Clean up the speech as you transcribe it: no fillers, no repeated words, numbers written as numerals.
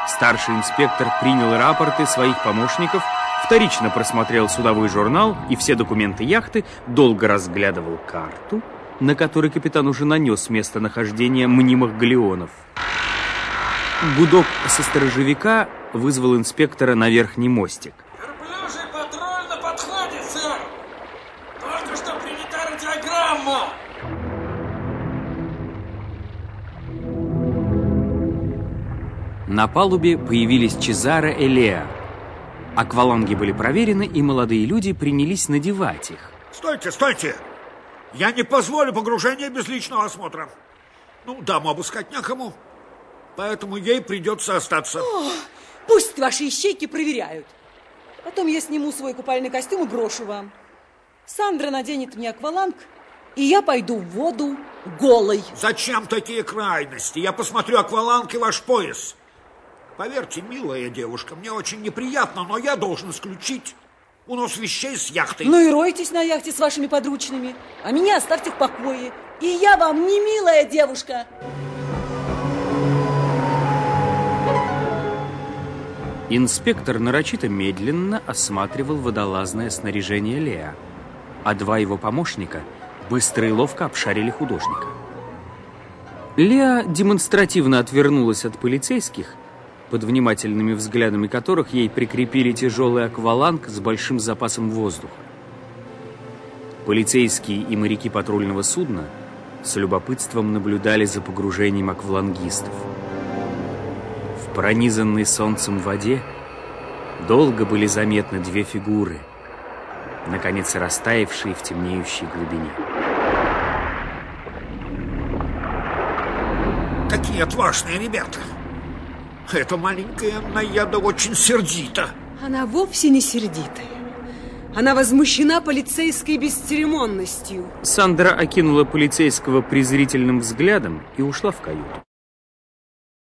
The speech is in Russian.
Старший инспектор принял рапорты своих помощников, вторично просмотрел судовой журнал и все документы яхты, долго разглядывал карту, на которой капитан уже нанес местонахождение мнимых галеонов. Гудок со сторожевика вызвал инспектора на верхний мостик. Верблюжий патруль на подходе, сэр! Только что принята радиограмма! На палубе появились Чезаро и Леа. Акваланги были проверены, и молодые люди принялись надевать их. Стойте, стойте! Я не позволю погружения без личного осмотра. Даму обыскать некому, поэтому ей придется остаться. Пусть ваши ищейки проверяют. Потом я сниму свой купальный костюм и брошу вам. Сандра наденет мне акваланг, и я пойду в воду голой. Зачем такие крайности? Я посмотрю акваланг и ваш пояс. Поверьте, милая девушка, мне очень неприятно, но я должен исключить унос вещей с яхты. Ну и ройтесь на яхте с вашими подручными, а меня оставьте в покое. И я вам не милая девушка. Инспектор нарочито медленно осматривал водолазное снаряжение Леа, а два его помощника быстро и ловко обшарили художника. Леа демонстративно отвернулась от полицейских, под внимательными взглядами которых ей прикрепили тяжелый акваланг с большим запасом воздуха. Полицейские и моряки патрульного судна с любопытством наблюдали за погружением аквалангистов. В пронизанной солнцем воде долго были заметны две фигуры, наконец растаявшие в темнеющей глубине. Какие отважные ребята! Эта маленькая Наяда очень сердита. Она вовсе не сердитая. Она возмущена полицейской бесцеремонностью. Сандра окинула полицейского презрительным взглядом и ушла в каюту.